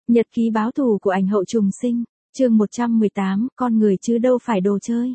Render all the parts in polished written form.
Nhật ký báo thù của ảnh hậu trùng sinh, chương 118, con người chứ đâu phải đồ chơi.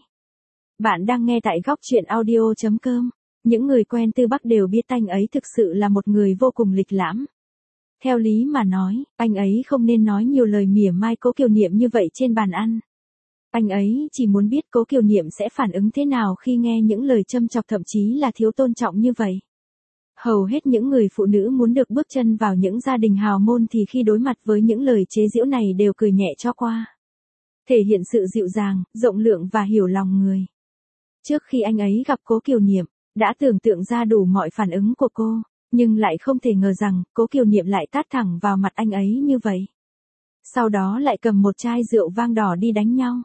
Bạn đang nghe tại góc truyện audio.com. Những người quen Tư Bắc đều biết anh ấy thực sự là một người vô cùng lịch lãm. Theo lý mà nói, anh ấy không nên nói nhiều lời mỉa mai Cố Kiều Niệm như vậy trên bàn ăn. Anh ấy chỉ muốn biết Cố Kiều Niệm sẽ phản ứng thế nào khi nghe những lời châm chọc thậm chí là thiếu tôn trọng như vậy. Hầu hết những người phụ nữ muốn được bước chân vào những gia đình hào môn thì khi đối mặt với những lời chế giễu này đều cười nhẹ cho qua. Thể hiện sự dịu dàng, rộng lượng và hiểu lòng người. Trước khi anh ấy gặp Cố Kiều Niệm, đã tưởng tượng ra đủ mọi phản ứng của cô, nhưng lại không thể ngờ rằng Cố Kiều Niệm lại tát thẳng vào mặt anh ấy như vậy. Sau đó lại cầm một chai rượu vang đỏ đi đánh nhau.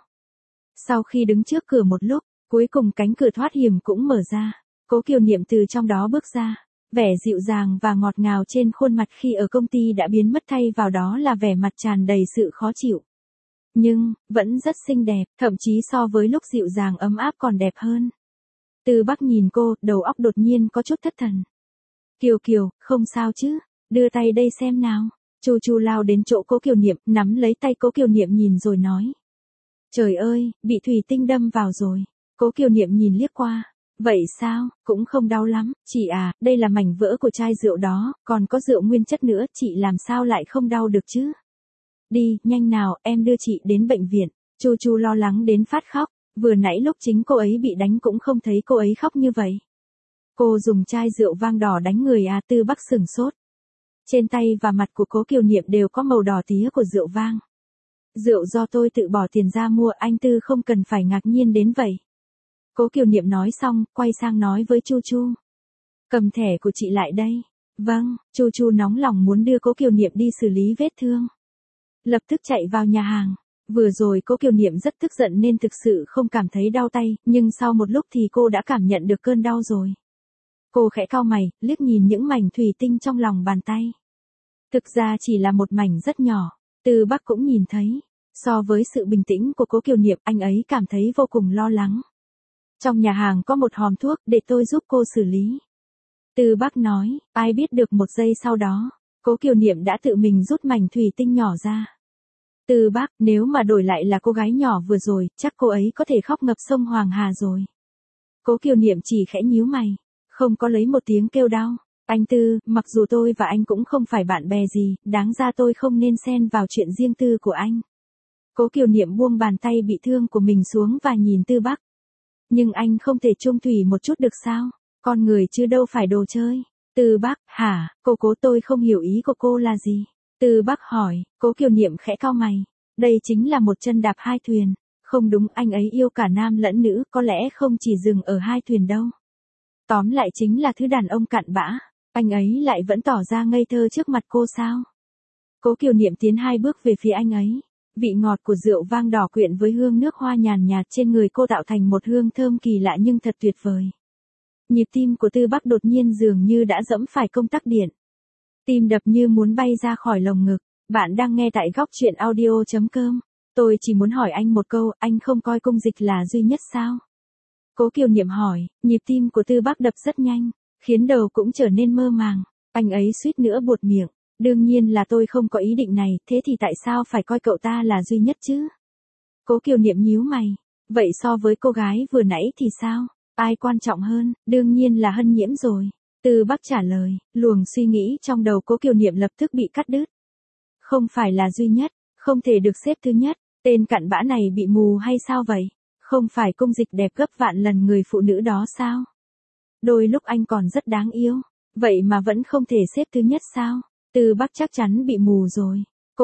Sau khi đứng trước cửa một lúc, cuối cùng cánh cửa thoát hiểm cũng mở ra. Cố Kiều Niệm từ trong đó bước ra. Vẻ dịu dàng và ngọt ngào trên khuôn mặt khi ở công ty đã biến mất, thay vào đó là vẻ mặt tràn đầy sự khó chịu. Nhưng, vẫn rất xinh đẹp, thậm chí so với lúc dịu dàng ấm áp còn đẹp hơn. Tư Bắc nhìn cô, đầu óc đột nhiên có chút thất thần. Kiều Kiều, không sao chứ, đưa tay đây xem nào. Chu Chu lao đến chỗ Cố Kiều Niệm, nắm lấy tay Cố Kiều Niệm nhìn rồi nói. Trời ơi, bị thủy tinh đâm vào rồi. Cố Kiều Niệm nhìn liếc qua. Vậy sao, cũng không đau lắm, chị à, đây là mảnh vỡ của chai rượu đó, còn có rượu nguyên chất nữa, chị làm sao lại không đau được chứ? Đi, nhanh nào, em đưa chị đến bệnh viện. Chu Chu lo lắng đến phát khóc, vừa nãy lúc chính cô ấy bị đánh cũng không thấy cô ấy khóc như vậy. Cô dùng chai rượu vang đỏ đánh người à? Tư Bắc sửng sốt. Trên tay và mặt của Cố Kiều Niệm đều có màu đỏ tía của rượu vang. Rượu do tôi tự bỏ tiền ra mua, anh Tư không cần phải ngạc nhiên đến vậy. Cố Kiều Niệm nói xong, quay sang nói với Chu Chu. Cầm thẻ của chị lại đây. Vâng, Chu Chu nóng lòng muốn đưa Cố Kiều Niệm đi xử lý vết thương. Lập tức chạy vào nhà hàng. Vừa rồi Cố Kiều Niệm rất tức giận nên thực sự không cảm thấy đau tay, nhưng sau một lúc thì cô đã cảm nhận được cơn đau rồi. Cô khẽ cau mày, liếc nhìn những mảnh thủy tinh trong lòng bàn tay. Thực ra chỉ là một mảnh rất nhỏ, Tư Bắc cũng nhìn thấy. So với sự bình tĩnh của Cố Kiều Niệm, anh ấy cảm thấy vô cùng lo lắng. Trong nhà hàng có một hòm thuốc, để tôi giúp cô xử lý. Tư Bắc nói, ai biết được một giây sau đó, Cố Kiều Niệm đã tự mình rút mảnh thủy tinh nhỏ ra. Tư Bắc, nếu mà đổi lại là cô gái nhỏ vừa rồi, chắc cô ấy có thể khóc ngập sông Hoàng Hà rồi. Cố Kiều Niệm chỉ khẽ nhíu mày, không có lấy một tiếng kêu đau. Anh Tư, mặc dù tôi và anh cũng không phải bạn bè gì, đáng ra tôi không nên xen vào chuyện riêng tư của anh. Cố Kiều Niệm buông bàn tay bị thương của mình xuống và nhìn Tư Bắc. Nhưng anh không thể chung thủy một chút được sao? Con người chứ đâu phải đồ chơi. Tư Bắc, hả, cô tôi không hiểu ý của cô là gì? Tư Bắc hỏi, Cố Kiều Niệm khẽ cau mày. Đây chính là một chân đạp hai thuyền. Không đúng, anh ấy yêu cả nam lẫn nữ, có lẽ không chỉ dừng ở hai thuyền đâu. Tóm lại chính là thứ đàn ông cặn bã. Anh ấy lại vẫn tỏ ra ngây thơ trước mặt cô sao? Cố Kiều Niệm tiến 2 bước về phía anh ấy. Vị ngọt của rượu vang đỏ quyện với hương nước hoa nhàn nhạt trên người cô tạo thành một hương thơm kỳ lạ nhưng thật tuyệt vời. Nhịp tim của Tư Bắc đột nhiên dường như đã giẫm phải công tắc điện. Tim đập như muốn bay ra khỏi lồng ngực. Bạn đang nghe tại góc truyện audio.com. Tôi chỉ muốn hỏi anh một câu, anh không coi cung dịch là duy nhất sao? Cố Kiều Niệm hỏi, nhịp tim của Tư Bắc đập rất nhanh, khiến đầu cũng trở nên mơ màng. Anh ấy suýt nữa buột miệng. Đương nhiên là tôi không có ý định này, thế thì tại sao phải coi cậu ta là duy nhất chứ? Cố Kiều Niệm nhíu mày. Vậy so với cô gái vừa nãy thì sao? Ai quan trọng hơn? Đương nhiên là Hân Nhiễm rồi. Tư Bắc trả lời, luồng suy nghĩ trong đầu Cố Kiều Niệm lập tức bị cắt đứt. Không phải là duy nhất, không thể được xếp thứ nhất, tên cặn bã này bị mù hay sao vậy? Không phải cung dịch đẹp gấp vạn lần người phụ nữ đó sao? Đôi lúc anh còn rất đáng yêu, vậy mà vẫn không thể xếp thứ nhất sao? Tư Bắc chắc chắn bị mù rồi.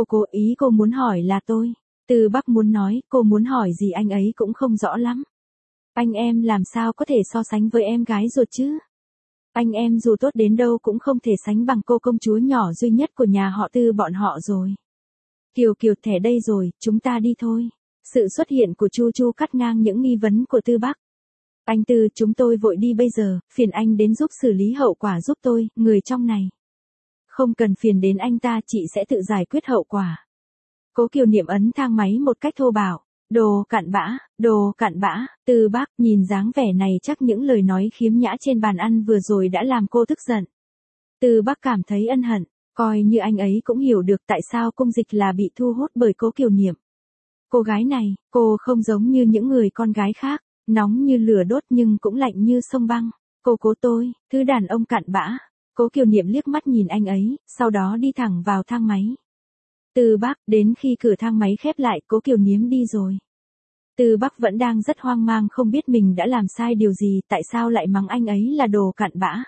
Cô muốn hỏi là tôi. Tư Bắc muốn nói, cô muốn hỏi gì anh ấy cũng không rõ lắm. Anh em làm sao có thể so sánh với em gái ruột chứ? Anh em dù tốt đến đâu cũng không thể sánh bằng cô công chúa nhỏ duy nhất của nhà họ Tư bọn họ rồi. Kiều Kiều, thẻ đây rồi, chúng ta đi thôi. Sự xuất hiện của Chu Chu cắt ngang những nghi vấn của Tư Bắc. Anh Tư, chúng tôi vội đi bây giờ, phiền anh đến giúp xử lý hậu quả giúp tôi, người trong này. Không cần phiền đến anh ta, chị sẽ tự giải quyết hậu quả. Cố Kiều Niệm ấn thang máy một cách thô bạo. Đồ cặn bã, Tư Bắc, nhìn dáng vẻ này chắc những lời nói khiếm nhã trên bàn ăn vừa rồi đã làm cô tức giận. Tư Bắc cảm thấy ân hận. Coi như anh ấy cũng hiểu được tại sao Cung Dịch là bị thu hút bởi Cố Kiều Niệm. Cô gái này, cô không giống như những người con gái khác, nóng như lửa đốt nhưng cũng lạnh như sông băng. Cô Cố tôi, thứ đàn ông cặn bã. Cố Kiều Niệm liếc mắt nhìn anh ấy, sau đó đi thẳng vào thang máy. Từ Bắc, đến khi cửa thang máy khép lại, Cố Kiều Niệm đi rồi. Từ Bắc vẫn đang rất hoang mang không biết mình đã làm sai điều gì, tại sao lại mắng anh ấy là đồ cặn bã.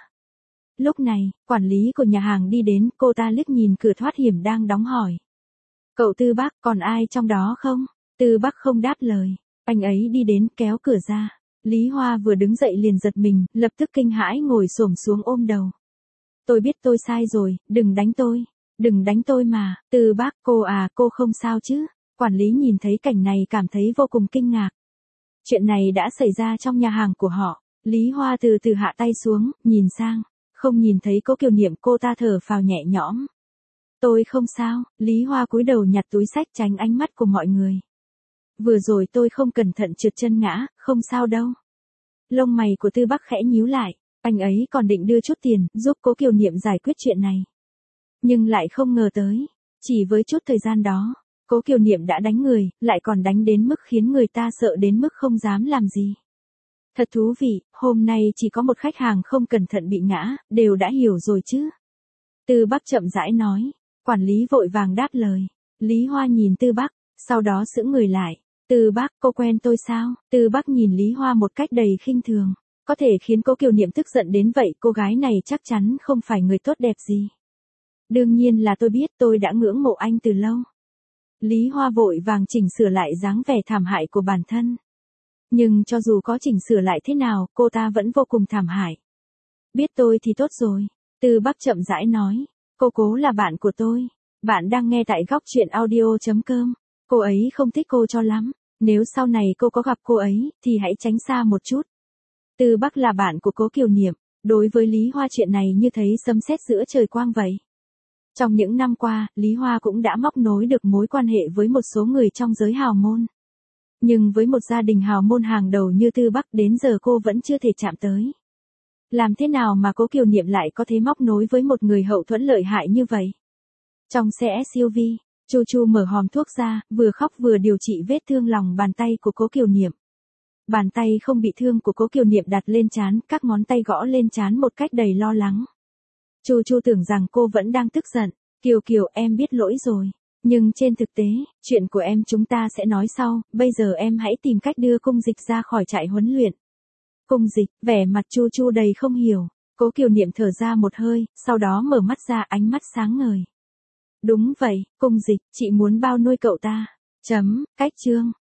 Lúc này, quản lý của nhà hàng đi đến, cô ta liếc nhìn cửa thoát hiểm đang đóng hỏi. Cậu Tư Bắc, còn ai trong đó không? Tư Bắc không đáp lời. Anh ấy đi đến kéo cửa ra. Lý Hoa vừa đứng dậy liền giật mình, lập tức kinh hãi ngồi xổm xuống ôm đầu. Tôi biết tôi sai rồi, đừng đánh tôi. Đừng đánh tôi mà, Tư Bắc, cô không sao chứ? Quản lý nhìn thấy cảnh này cảm thấy vô cùng kinh ngạc. Chuyện này đã xảy ra trong nhà hàng của họ. Lý Hoa từ từ hạ tay xuống, nhìn sang. Không nhìn thấy Cố Kiều Niệm, cô ta thở phào nhẹ nhõm. Tôi không sao, Lý Hoa cúi đầu nhặt túi xách tránh ánh mắt của mọi người. Vừa rồi tôi không cẩn thận trượt chân ngã, không sao đâu. Lông mày của Tư Bắc khẽ nhíu lại, anh ấy còn định đưa chút tiền, giúp Cố Kiều Niệm giải quyết chuyện này. Nhưng lại không ngờ tới, chỉ với chút thời gian đó, Cố Kiều Niệm đã đánh người, lại còn đánh đến mức khiến người ta sợ đến mức không dám làm gì. Thật thú vị, hôm nay chỉ có một khách hàng không cẩn thận bị ngã, đều đã hiểu rồi chứ. Tư Bắc chậm rãi nói, quản lý vội vàng đáp lời. Lý Hoa nhìn Tư Bắc, sau đó sững người lại. Tư Bắc, cô quen tôi sao? Tư Bắc nhìn Lý Hoa một cách đầy khinh thường. Có thể khiến Cố Kiều Niệm tức giận đến vậy, cô gái này chắc chắn không phải người tốt đẹp gì. Đương nhiên là tôi biết, tôi đã ngưỡng mộ anh từ lâu. Lý Hoa vội vàng chỉnh sửa lại dáng vẻ thảm hại của bản thân. Nhưng cho dù có chỉnh sửa lại thế nào, cô ta vẫn vô cùng thảm hại. Biết tôi thì tốt rồi. Tư Bắc chậm rãi nói. Cô Cố là bạn của tôi. Bạn đang nghe tại góc truyện audio.com. Cô ấy không thích cô cho lắm. Nếu sau này cô có gặp cô ấy, thì hãy tránh xa một chút. Tư Bắc là bạn của Cố Kiều Niệm. Đối với Lý Hoa chuyện này như thấy sấm sét giữa trời quang vậy. Trong những năm qua, Lý Hoa cũng đã móc nối được mối quan hệ với một số người trong giới hào môn. Nhưng với một gia đình hào môn hàng đầu như Tư Bắc đến giờ cô vẫn chưa thể chạm tới. Làm thế nào mà Cố Kiều Niệm lại có thể móc nối với một người hậu thuẫn lợi hại như vậy? Trong xe SUV, Chu Chu mở hòm thuốc ra, vừa khóc vừa điều trị vết thương lòng bàn tay của Cố Kiều Niệm. Bàn tay không bị thương của Cố Kiều Niệm đặt lên trán, các ngón tay gõ lên trán một cách đầy lo lắng. Chu Chu tưởng rằng cô vẫn đang tức giận. Kiều Kiều, em biết lỗi rồi. Nhưng trên thực tế, chuyện của em chúng ta sẽ nói sau, bây giờ em hãy tìm cách đưa Cung Dịch ra khỏi trại huấn luyện. Cung Dịch, vẻ mặt Chu Chu đầy không hiểu. Cố Kiều Niệm thở ra một hơi, sau đó mở mắt ra, ánh mắt sáng ngời. Đúng vậy, Cung Dịch, chị muốn bao nuôi cậu ta. Cách chương.